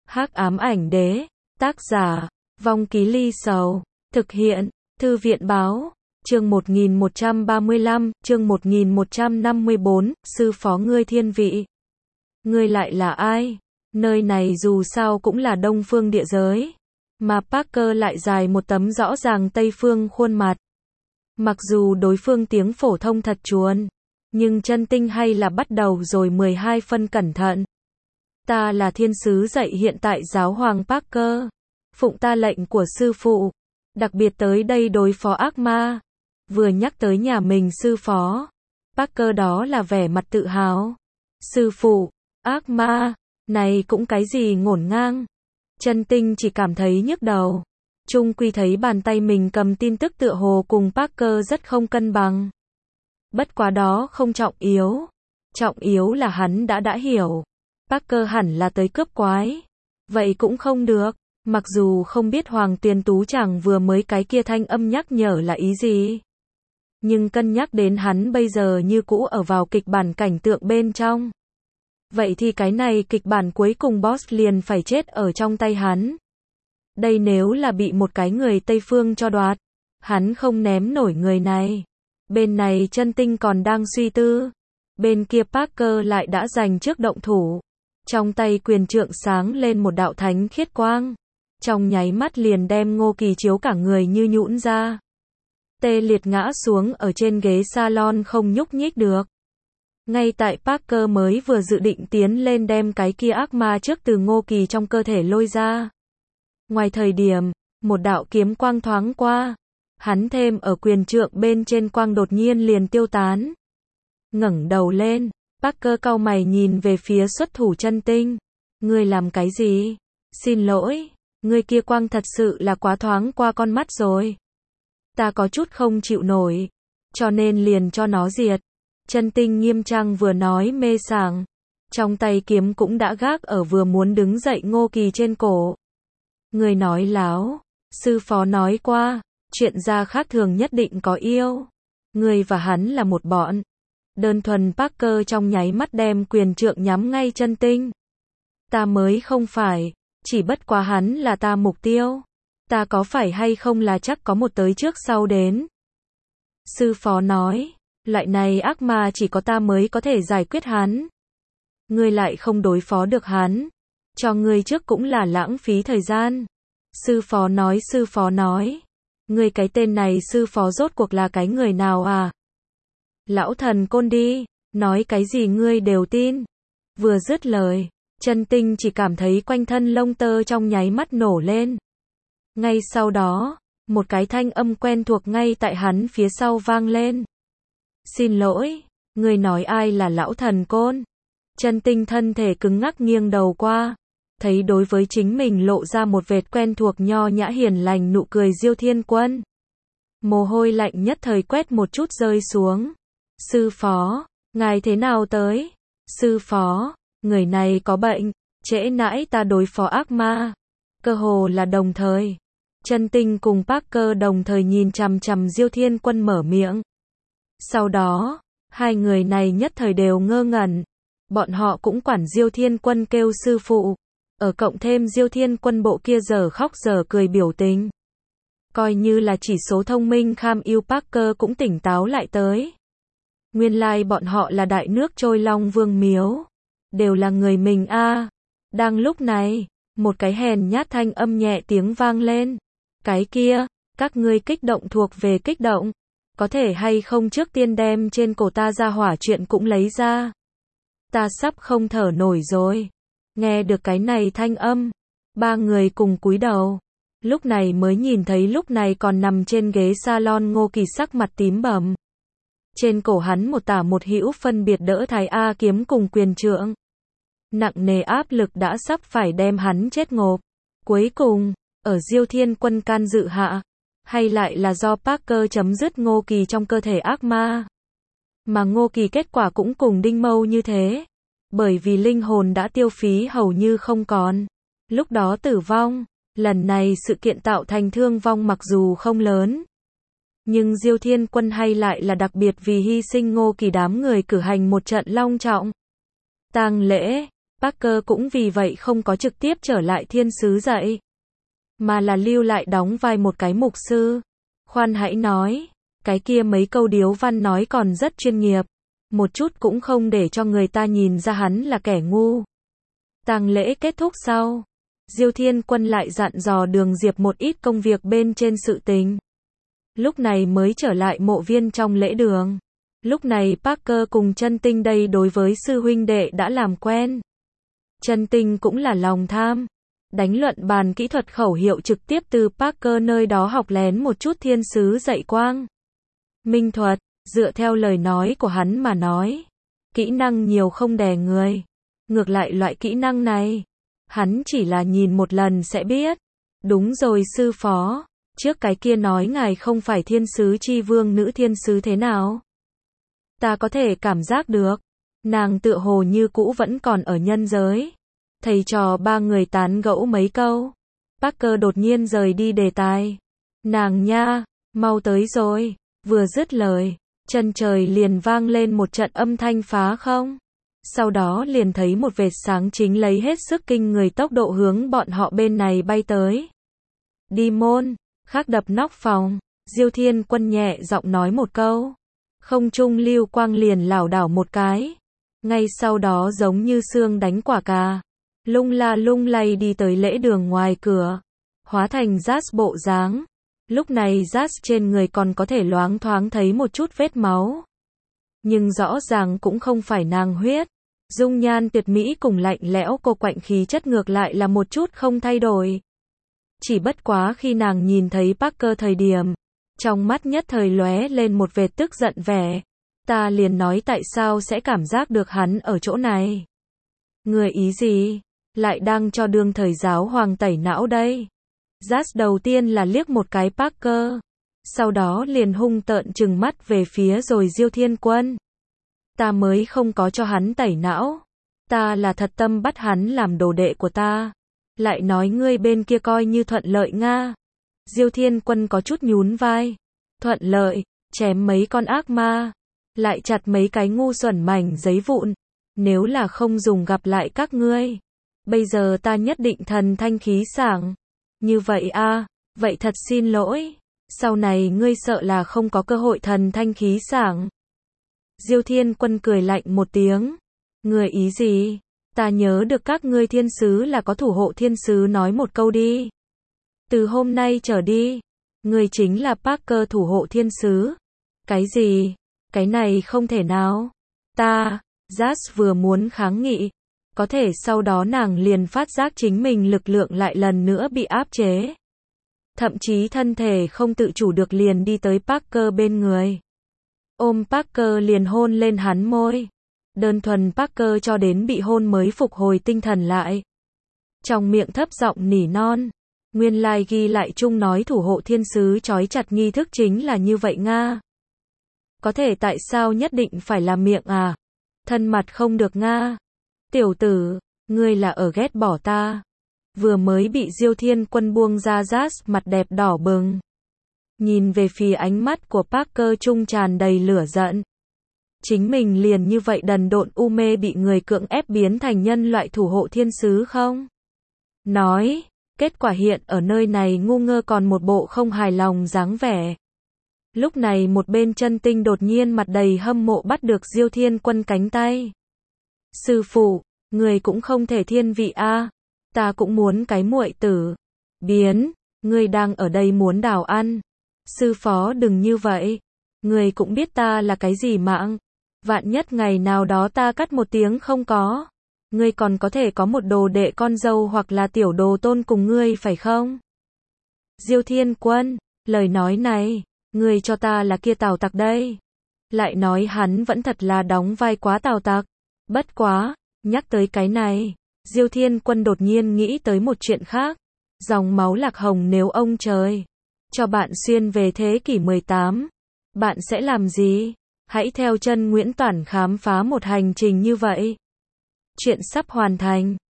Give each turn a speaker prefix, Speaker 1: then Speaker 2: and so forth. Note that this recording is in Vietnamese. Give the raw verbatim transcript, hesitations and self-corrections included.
Speaker 1: Hắc ám ảnh đế, tác giả, Vong Ký Ly Sầu, thực hiện, Thư viện báo, chương một nghìn một trăm ba mươi lăm, chương một nghìn một trăm năm mươi bốn, sư phó ngươi thiên vị. Ngươi lại là ai? Nơi này dù sao cũng là đông phương địa giới, mà Parker lại dài một tấm rõ ràng tây phương khuôn mặt. Mặc dù đối phương tiếng phổ thông thật chuồn, nhưng chân tinh hay là bắt đầu rồi mười hai phân cẩn thận. Ta là thiên sứ dạy hiện tại giáo hoàng Parker, phụng ta lệnh của sư phụ, đặc biệt tới đây đối phó ác ma. Vừa nhắc tới nhà mình sư phó, Parker đó là vẻ mặt tự hào. Sư phụ, ác ma, này cũng cái gì ngổn ngang. Chân tinh chỉ cảm thấy nhức đầu. Chung quy thấy bàn tay mình cầm tin tức tựa hồ cùng Parker rất không cân bằng. Bất quá đó không trọng yếu. Trọng yếu là hắn đã đã hiểu. Parker hẳn là tới cướp quái. Vậy cũng không được. Mặc dù không biết Hoàng Tuyền Tú chẳng vừa mới cái kia thanh âm nhắc nhở là ý gì. Nhưng cân nhắc đến hắn bây giờ như cũ ở vào kịch bản cảnh tượng bên trong. Vậy thì cái này kịch bản cuối cùng boss liền phải chết ở trong tay hắn. Đây nếu là bị một cái người Tây Phương cho đoạt, hắn không ném nổi người này. Bên này chân tinh còn đang suy tư. Bên kia Parker lại đã giành trước động thủ. Trong tay quyền trượng sáng lên một đạo thánh khiết quang. Trong nháy mắt liền đem Ngô Kỳ chiếu cả người như nhũn ra. Tê liệt ngã xuống ở trên ghế salon không nhúc nhích được. Ngay tại Parker mới vừa dự định tiến lên đem cái kia ác ma trước từ Ngô Kỳ trong cơ thể lôi ra. Ngoài thời điểm, một đạo kiếm quang thoáng qua. Hắn thêm ở quyền trượng bên trên quang đột nhiên liền tiêu tán. Ngẩng đầu lên, Parker cau mày nhìn về phía xuất thủ chân tinh. Ngươi làm cái gì? Xin lỗi, ngươi kia quang thật sự là quá thoáng qua con mắt rồi. Ta có chút không chịu nổi, cho nên liền cho nó diệt. Chân tinh nghiêm trang vừa nói mê sảng. Trong tay kiếm cũng đã gác ở vừa muốn đứng dậy Ngô Kỳ trên cổ. Người nói láo, sư phó nói qua, chuyện ra khác thường nhất định có yêu. Người và hắn là một bọn. Đơn thuần Parker trong nháy mắt đem quyền trượng nhắm ngay chân tinh. Ta mới không phải, chỉ bất quá hắn là ta mục tiêu. Ta có phải hay không là chắc có một tới trước sau đến. Sư phó nói, loại này ác ma chỉ có ta mới có thể giải quyết hắn. Ngươi lại không đối phó được hắn. Cho ngươi trước cũng là lãng phí thời gian. Sư phó nói sư phó nói. Ngươi cái tên này sư phó rốt cuộc là cái người nào à? Lão thần côn đi, nói cái gì ngươi đều tin. Vừa dứt lời, chân tinh chỉ cảm thấy quanh thân lông tơ trong nháy mắt nổ lên. Ngay sau đó, một cái thanh âm quen thuộc ngay tại hắn phía sau vang lên. Xin lỗi, ngươi nói ai là lão thần côn? Chân tinh thân thể cứng ngắc nghiêng đầu qua. Thấy đối với chính mình lộ ra một vệt quen thuộc nho nhã hiền lành nụ cười Diêu Thiên Quân. Mồ hôi lạnh nhất thời quét một chút rơi xuống. Sư phó, ngài thế nào tới? Sư phó, người này có bệnh, trễ nãi ta đối phó ác ma. Cơ hồ là đồng thời. Chân tinh cùng Parker đồng thời nhìn chằm chằm Diêu Thiên Quân mở miệng. Sau đó, hai người này nhất thời đều ngơ ngẩn. Bọn họ cũng quản Diêu Thiên Quân kêu sư phụ. Ở cộng thêm Diêu Thiên Quân bộ kia giờ khóc giờ cười biểu tình. Coi như là chỉ số thông minh kham yêu Parker cũng tỉnh táo lại tới. Nguyên lai like bọn họ là đại nước trôi Long Vương Miếu. Đều là người mình a. À. Đang lúc này, một cái hèn nhát thanh âm nhẹ tiếng vang lên. Cái kia, các ngươi kích động thuộc về kích động. Có thể hay không trước tiên đem trên cổ ta ra hỏa chuyện cũng lấy ra. Ta sắp không thở nổi rồi. Nghe được cái này thanh âm, ba người cùng cúi đầu. Lúc này mới nhìn thấy lúc này còn nằm trên ghế salon Ngô Kỳ sắc mặt tím bầm. Trên cổ hắn một tả một hữu phân biệt đỡ thái A kiếm cùng quyền trượng. Nặng nề áp lực đã sắp phải đem hắn chết ngộp. Cuối cùng, ở Diêu Thiên Quân can dự hạ, hay lại là do Parker chấm dứt Ngô Kỳ trong cơ thể ác ma. Mà Ngô Kỳ kết quả cũng cùng Đinh Mâu như thế. Bởi vì linh hồn đã tiêu phí hầu như không còn. Lúc đó tử vong. Lần này sự kiện tạo thành thương vong mặc dù không lớn. Nhưng Diêu Thiên Quân hay lại là đặc biệt vì hy sinh Ngô Kỳ đám người cử hành một trận long trọng tang lễ. Parker cũng vì vậy không có trực tiếp trở lại thiên sứ dạy, mà là lưu lại đóng vai một cái mục sư. Khoan hãy nói, cái kia mấy câu điếu văn nói còn rất chuyên nghiệp, một chút cũng không để cho người ta nhìn ra hắn là kẻ ngu. Tang lễ kết thúc sau, Diêu Thiên Quân lại dặn dò Đường Diệp một ít công việc bên trên sự tình. Lúc này mới trở lại mộ viên trong lễ đường. Lúc này Parker cùng Chân Tinh đây đối với sư huynh đệ đã làm quen. Chân Tinh cũng là lòng tham. Đánh luận bàn kỹ thuật khẩu hiệu trực tiếp từ Parker nơi đó học lén một chút thiên sứ dạy quang minh thuật, dựa theo lời nói của hắn mà nói. Kỹ năng nhiều không đè người. Ngược lại loại kỹ năng này, hắn chỉ là nhìn một lần sẽ biết. Đúng rồi sư phó, trước cái kia nói ngài không phải thiên sứ chi vương nữ thiên sứ thế nào? Ta có thể cảm giác được, nàng tựa hồ như cũ vẫn còn ở nhân giới. Thầy trò ba người tán gẫu mấy câu. Parker đột nhiên rời đi đề tài. Nàng nha, mau tới rồi. Vừa dứt lời, chân trời liền vang lên một trận âm thanh phá không. Sau đó liền thấy một vệt sáng chính lấy hết sức kinh người tốc độ hướng bọn họ bên này bay tới. Đi môn, khắc đập nóc phòng, Diêu Thiên Quân nhẹ giọng nói một câu. Không trung lưu quang liền lảo đảo một cái. Ngay sau đó giống như xương đánh quả cà, lung la lung lay đi tới lễ đường ngoài cửa, hóa thành Jazz bộ dáng. Lúc này Jazz trên người còn có thể loáng thoáng thấy một chút vết máu. Nhưng rõ ràng cũng không phải nàng huyết. Dung nhan tuyệt mỹ cùng lạnh lẽo cô quạnh khí chất ngược lại là một chút không thay đổi. Chỉ bất quá khi nàng nhìn thấy Parker thời điểm, trong mắt nhất thời lóe lên một vệt tức giận vẻ. Ta liền nói tại sao sẽ cảm giác được hắn ở chỗ này. Người ý gì? Lại đang cho đương thời giáo hoàng tẩy não đây. Jazz đầu tiên là liếc một cái Parker, sau đó liền hung tợn trừng mắt về phía rồi Diêu Thiên Quân. Ta mới không có cho hắn tẩy não. Ta là thật tâm bắt hắn làm đồ đệ của ta. Lại nói ngươi bên kia coi như thuận lợi nga. Diêu Thiên Quân có chút nhún vai. Thuận lợi, chém mấy con ác ma, lại chặt mấy cái ngu xuẩn mảnh giấy vụn. Nếu là không dùng gặp lại các ngươi, bây giờ ta nhất định thần thanh khí sảng. Như vậy a, vậy thật xin lỗi. Sau này ngươi sợ là không có cơ hội thần thanh khí sảng. Diêu Thiên Quân cười lạnh một tiếng. Người ý gì? Ta nhớ được các ngươi thiên sứ là có thủ hộ thiên sứ nói một câu đi. Từ hôm nay trở đi, ngươi chính là Parker thủ hộ thiên sứ. Cái gì? Cái này không thể nào. Ta, Jazz vừa muốn kháng nghị. Có thể sau đó nàng liền phát giác chính mình lực lượng lại lần nữa bị áp chế. Thậm chí thân thể không tự chủ được liền đi tới Parker bên người. Ôm Parker liền hôn lên hắn môi. Đơn thuần Parker cho đến bị hôn mới phục hồi tinh thần lại. Trong miệng thấp giọng nỉ non. Nguyên lai ghi lại chung nói thủ hộ thiên sứ trói chặt nghi thức chính là như vậy nga. Có thể tại sao nhất định phải làm miệng à? Thân mặt không được nga. Tiểu tử, ngươi là ở ghét bỏ ta. Vừa mới bị Diêu Thiên Quân buông ra Jazz mặt đẹp đỏ bừng. Nhìn về phía ánh mắt của Parker trung tràn đầy lửa giận. Chính mình liền như vậy đần độn u mê bị người cưỡng ép biến thành nhân loại thủ hộ thiên sứ không? Nói, kết quả hiện ở nơi này ngu ngơ còn một bộ không hài lòng dáng vẻ. Lúc này một bên Chân Tinh đột nhiên mặt đầy hâm mộ bắt được Diêu Thiên Quân cánh tay. Sư phụ, người cũng không thể thiên vị a, à. Ta cũng muốn cái muội tử. Biến, ngươi đang ở đây muốn đào ăn. Sư phó đừng như vậy. Người cũng biết ta là cái gì mạng. Vạn nhất ngày nào đó ta cắt một tiếng không có. Ngươi còn có thể có một đồ đệ con dâu hoặc là tiểu đồ tôn cùng ngươi phải không? Diêu Thiên Quân, lời nói này, ngươi cho ta là kia Tào Tặc đây. Lại nói hắn vẫn thật là đóng vai quá Tào Tặc. Bất quá, nhắc tới cái này, Diêu Thiên Quân đột nhiên nghĩ tới một chuyện khác. Dòng máu Lạc Hồng nếu ông trời cho bạn xuyên về thế kỷ mười tám, bạn sẽ làm gì? Hãy theo chân Nguyễn Toản khám phá một hành trình như vậy. Chuyện sắp hoàn thành.